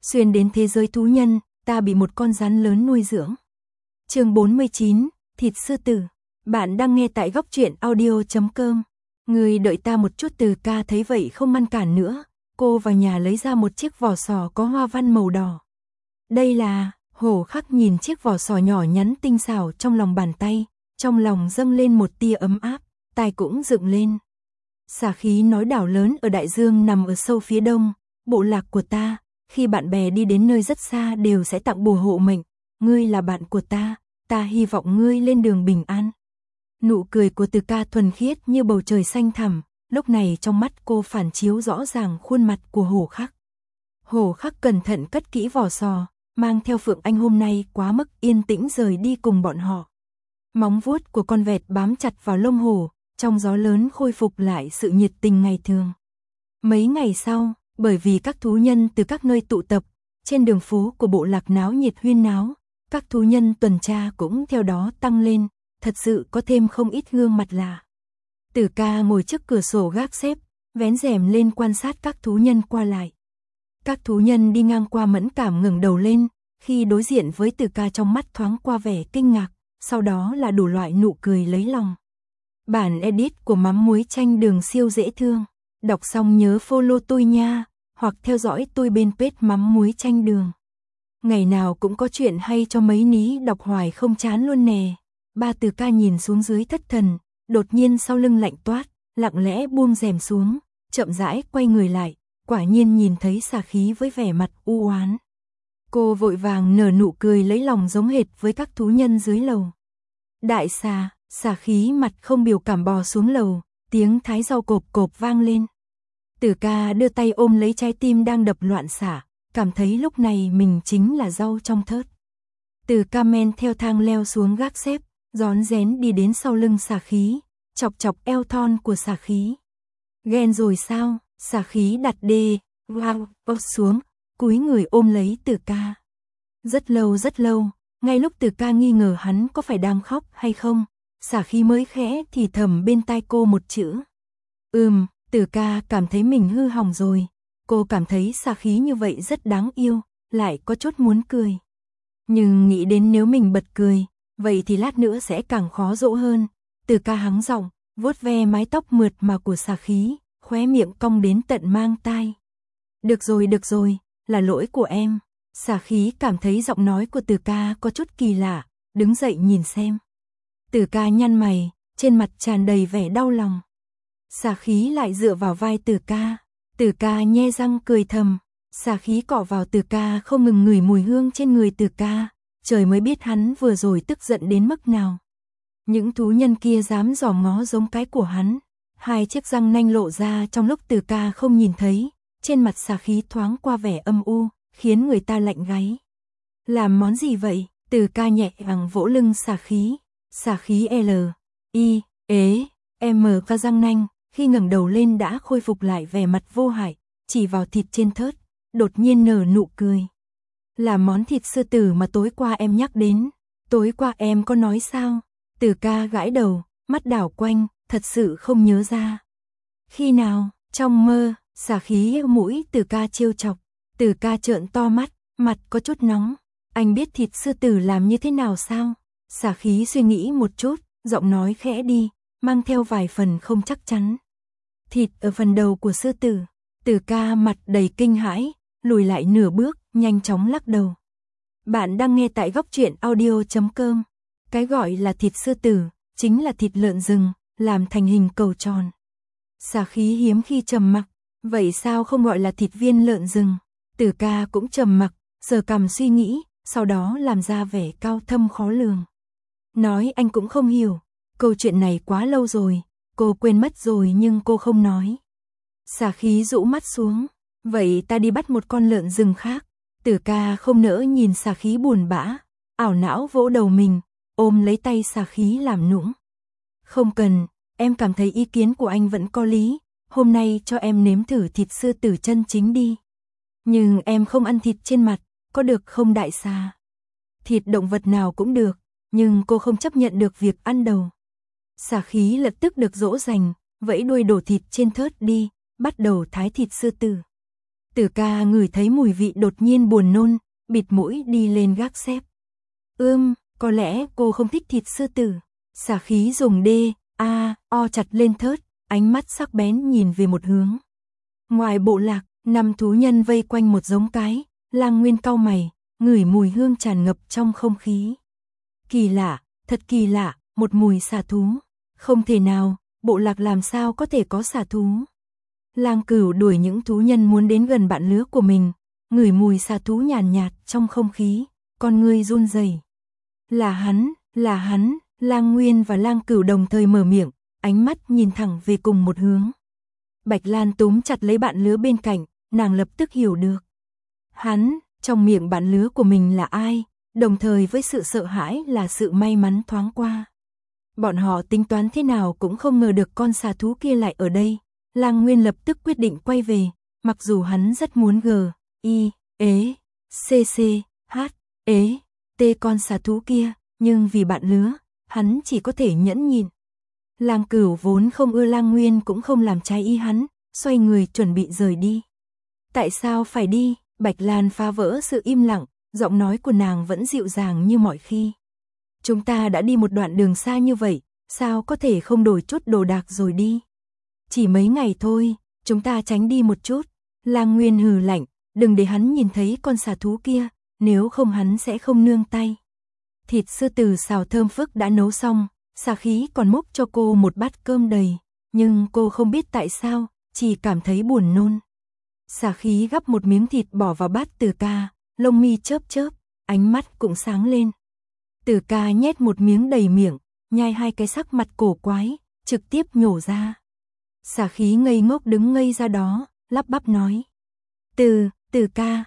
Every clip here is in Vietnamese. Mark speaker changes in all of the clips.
Speaker 1: Xuyên đến thế giới thú nhân, ta bị một con rắn lớn nuôi dưỡng. Chương 49, thịt sư tử. Bạn đang nghe tại góc truyện audio.com. Người đợi ta một chút. Từ ca thấy vậy không ngăn cản nữa, cô vào nhà lấy ra một chiếc vỏ sò có hoa văn màu đỏ. Đây là, Hổ Khắc nhìn chiếc vỏ sò nhỏ nhắn tinh xảo trong lòng bàn tay, trong lòng dâng lên một tia ấm áp, tai cũng dựng lên. Xà Khí nói đảo lớn ở đại dương nằm ở sâu phía đông, bộ lạc của ta, khi bạn bè đi đến nơi rất xa đều sẽ tặng bùa hộ mệnh, ngươi là bạn của ta hy vọng ngươi lên đường bình an. Nụ cười của Từ ca thuần khiết như bầu trời xanh thẳm, lúc này trong mắt cô phản chiếu rõ ràng khuôn mặt của Hổ Khắc. Hổ Khắc cẩn thận cất kỹ vỏ sò, mang theo Phượng Anh hôm nay quá mức yên tĩnh rời đi cùng bọn họ. Móng vuốt của con vẹt bám chặt vào lông hổ, trong gió lớn khôi phục lại sự nhiệt tình ngày thường. Mấy ngày sau, bởi vì các thú nhân từ các nơi tụ tập, trên đường phố của bộ lạc náo nhiệt huyên náo, các thú nhân tuần tra cũng theo đó tăng lên, thật sự có thêm không ít gương mặt lạ. Tử ca ngồi trước cửa sổ gác xếp, vén rèm lên quan sát các thú nhân qua lại. Các thú nhân đi ngang qua mẫn cảm ngẩng đầu lên, khi đối diện với Tử ca trong mắt thoáng qua vẻ kinh ngạc, sau đó là đủ loại nụ cười lấy lòng. Bản edit của Mắm Muối Chanh Đường siêu dễ thương. Đọc xong nhớ follow tôi nha, hoặc theo dõi tôi bên page Mắm Muối Chanh Đường. Ngày nào cũng có chuyện hay cho mấy ní đọc hoài không chán luôn nè. Ba Từ ca nhìn xuống dưới thất thần, đột nhiên sau lưng lạnh toát, lặng lẽ buông rèm xuống, chậm rãi quay người lại, quả nhiên nhìn thấy Xà Khí với vẻ mặt u oán. Cô vội vàng nở nụ cười lấy lòng giống hệt với các thú nhân dưới lầu. Đại xà, Xà Khí mặt không biểu cảm bò xuống lầu, tiếng thái rau cộp cộp vang lên. Tử ca đưa tay ôm lấy trái tim đang đập loạn xạ, cảm thấy lúc này mình chính là rau trong thớt. Tử ca men theo thang leo xuống gác xếp, rón rén đi đến sau lưng Xà Khí, chọc chọc eo thon của Xà Khí. Ghen rồi sao? Xà Khí đặt đê, wow, xuống, cúi người ôm lấy Tử ca. Rất lâu, ngay lúc Tử ca nghi ngờ hắn có phải đang khóc hay không, Xà Khí mới khẽ thì thầm bên tai cô một chữ. Tử ca cảm thấy mình hư hỏng rồi. Cô cảm thấy Xà Khí như vậy rất đáng yêu, lại có chút muốn cười. Nhưng nghĩ đến nếu mình bật cười, vậy thì lát nữa sẽ càng khó dỗ hơn. Tử ca hắng giọng, vuốt ve mái tóc mượt mà của Xà Khí, khóe miệng cong đến tận mang tai. Được rồi, là lỗi của em. Xà Khí cảm thấy giọng nói của Tử ca có chút kỳ lạ, đứng dậy nhìn xem. Tử ca nhăn mày, trên mặt tràn đầy vẻ đau lòng. Xà Khí lại dựa vào vai Tử ca nhe răng cười thầm. Xà Khí cọ vào Tử ca không ngừng ngửi mùi hương trên người Tử ca, trời mới biết hắn vừa rồi tức giận đến mức nào. Những thú nhân kia dám dòm ngó giống cái của hắn, hai chiếc răng nanh lộ ra trong lúc Tử ca không nhìn thấy, trên mặt Xà Khí thoáng qua vẻ âm u, khiến người ta lạnh gáy. Làm món gì vậy? Tử ca nhẹ nhàng vỗ lưng Xà Khí. Xà Khí ca răng nanh, khi ngẩng đầu lên đã khôi phục lại vẻ mặt vô hại, chỉ vào thịt trên thớt, đột nhiên nở nụ cười. Là món thịt sư tử mà tối qua em nhắc đến. Tối qua em có nói sao? Tử ca gãi đầu, mắt đảo quanh, thật sự không nhớ ra. Khi nào? Trong mơ. Xà Khí mũi Tử ca trêu chọc. Tử ca trợn to mắt, mặt có chút nóng. Anh biết thịt sư tử làm như thế nào sao? Xà Khí suy nghĩ một chút, giọng nói khẽ đi, mang theo vài phần không chắc chắn. Thịt ở phần đầu của sư tử. Tử ca mặt đầy kinh hãi, lùi lại nửa bước, nhanh chóng lắc đầu. Bạn đang nghe tại góc truyện audio.com. Cái gọi là thịt sư tử, chính là thịt lợn rừng, làm thành hình cầu tròn. Xà Khí hiếm khi trầm mặc, vậy sao không gọi là thịt viên lợn rừng? Tử ca cũng trầm mặc, sờ cằm suy nghĩ, sau đó làm ra vẻ cao thâm khó lường. Nói anh cũng không hiểu, câu chuyện này quá lâu rồi, cô quên mất rồi nhưng cô không nói. Xà Khí rũ mắt xuống, vậy ta đi bắt một con lợn rừng khác. Tử ca không nỡ nhìn Xà Khí buồn bã, ảo não vỗ đầu mình, ôm lấy tay Xà Khí làm nũng. Không cần, em cảm thấy ý kiến của anh vẫn có lý, hôm nay cho em nếm thử thịt sư tử chân chính đi. Nhưng em không ăn thịt trên mặt, có được không đại xà? Thịt động vật nào cũng được, nhưng cô không chấp nhận được việc ăn đầu. Xà Khí lập tức được dỗ dành, vẫy đuôi đổ thịt trên thớt đi, bắt đầu thái thịt sư tử. Tử ca ngửi thấy mùi vị đột nhiên buồn nôn, bịt mũi đi lên gác xếp. Có lẽ cô không thích thịt sư tử. Xà khí dùng o chặt lên thớt, ánh mắt sắc bén nhìn về một hướng. Ngoài bộ lạc, 5 thú nhân vây quanh một giống cái, Lang Nguyên cau mày, ngửi mùi hương tràn ngập trong không khí. Kỳ lạ, thật kỳ lạ, một mùi xà thú. Không thể nào, bộ lạc làm sao có thể có xà thú. Lang Cửu đuổi những thú nhân muốn đến gần bạn lứa của mình, ngửi mùi xà thú nhàn nhạt trong không khí, con ngươi run rẩy. Là hắn, Lang Nguyên và Lang Cửu đồng thời mở miệng, ánh mắt nhìn thẳng về cùng một hướng. Bạch Lan túm chặt lấy bạn lứa bên cạnh, nàng lập tức hiểu được. Hắn, trong miệng bạn lứa của mình là ai, đồng thời với sự sợ hãi là sự may mắn thoáng qua. Bọn họ tính toán thế nào cũng không ngờ được con xà thú kia lại ở đây. Lang Nguyên lập tức quyết định quay về, mặc dù hắn rất muốn con xà thú kia, nhưng vì bạn lứa, hắn chỉ có thể nhẫn nhịn. Lang Cửu vốn không ưa Lang Nguyên cũng không làm trái ý hắn, xoay người chuẩn bị rời đi. Tại sao phải đi? Bạch Lan phá vỡ sự im lặng, giọng nói của nàng vẫn dịu dàng như mọi khi. Chúng ta đã đi một đoạn đường xa như vậy, sao có thể không đổi chút đồ đạc rồi đi? Chỉ mấy ngày thôi, chúng ta tránh đi một chút. Lang Nguyên hừ lạnh, đừng để hắn nhìn thấy con xà thú kia, nếu không hắn sẽ không nương tay. Thịt sư tử xào thơm phức đã nấu xong, xà khí còn múc cho cô một bát cơm đầy, nhưng cô không biết tại sao, chỉ cảm thấy buồn nôn. Xà khí gắp một miếng thịt bỏ vào bát Tử Ca, lông mi chớp chớp, ánh mắt cũng sáng lên. Tử Ca nhét một miếng đầy miệng, nhai 2 cái sắc mặt cổ quái, trực tiếp nhổ ra. Xà khí ngây ngốc đứng ngây ra đó, lắp bắp nói. Tử Ca,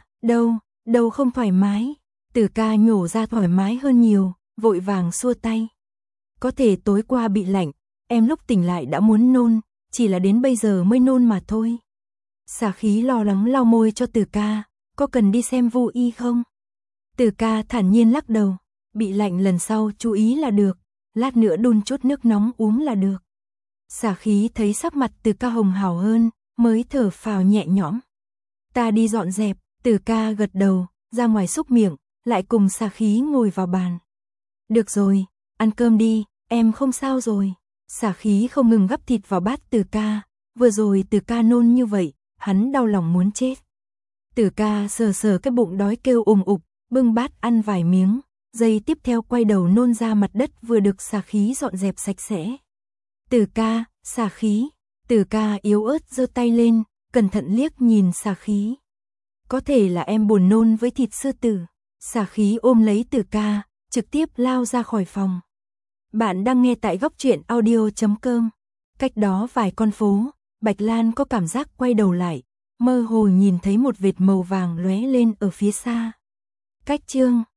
Speaker 1: đâu không thoải mái. Tử Ca nhổ ra thoải mái hơn nhiều, vội vàng xua tay. Có thể tối qua bị lạnh, em lúc tỉnh lại đã muốn nôn, chỉ là đến bây giờ mới nôn mà thôi. Xà khí lo lắng lau môi cho Tử Ca, có cần đi xem Vu y không? Tử Ca thản nhiên lắc đầu, bị lạnh lần sau chú ý là được, lát nữa đun chút nước nóng uống là được. Xà khí thấy sắc mặt Tử Ca hồng hào hơn, mới thở phào nhẹ nhõm. Ta đi dọn dẹp. Tử Ca gật đầu, ra ngoài xúc miệng, lại cùng xà khí ngồi vào bàn. Được rồi, ăn cơm đi, em không sao rồi. Xà khí không ngừng gắp thịt vào bát Tử Ca, vừa rồi Tử Ca nôn như vậy, hắn đau lòng muốn chết. Tử Ca sờ cái bụng đói kêu ục, bưng bát ăn vài miếng, giây tiếp theo quay đầu nôn ra mặt đất vừa được xà khí dọn dẹp sạch sẽ. Tử Ca, xà khí. Tử Ca yếu ớt giơ tay lên, cẩn thận liếc nhìn xà khí. Có thể là em buồn nôn với thịt sư tử. Xà khí ôm lấy Tử Ca, trực tiếp lao ra khỏi phòng. Bạn đang nghe tại góc truyện audio.com. Cách đó vài con phố, Bạch Lan có cảm giác quay đầu lại, mơ hồ nhìn thấy một vệt màu vàng lóe lên ở phía xa. Cách chương